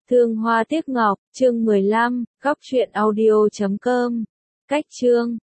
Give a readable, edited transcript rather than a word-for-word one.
Thương hoa tiếc ngọc, chương 15, góc truyện audio.com. Cách chương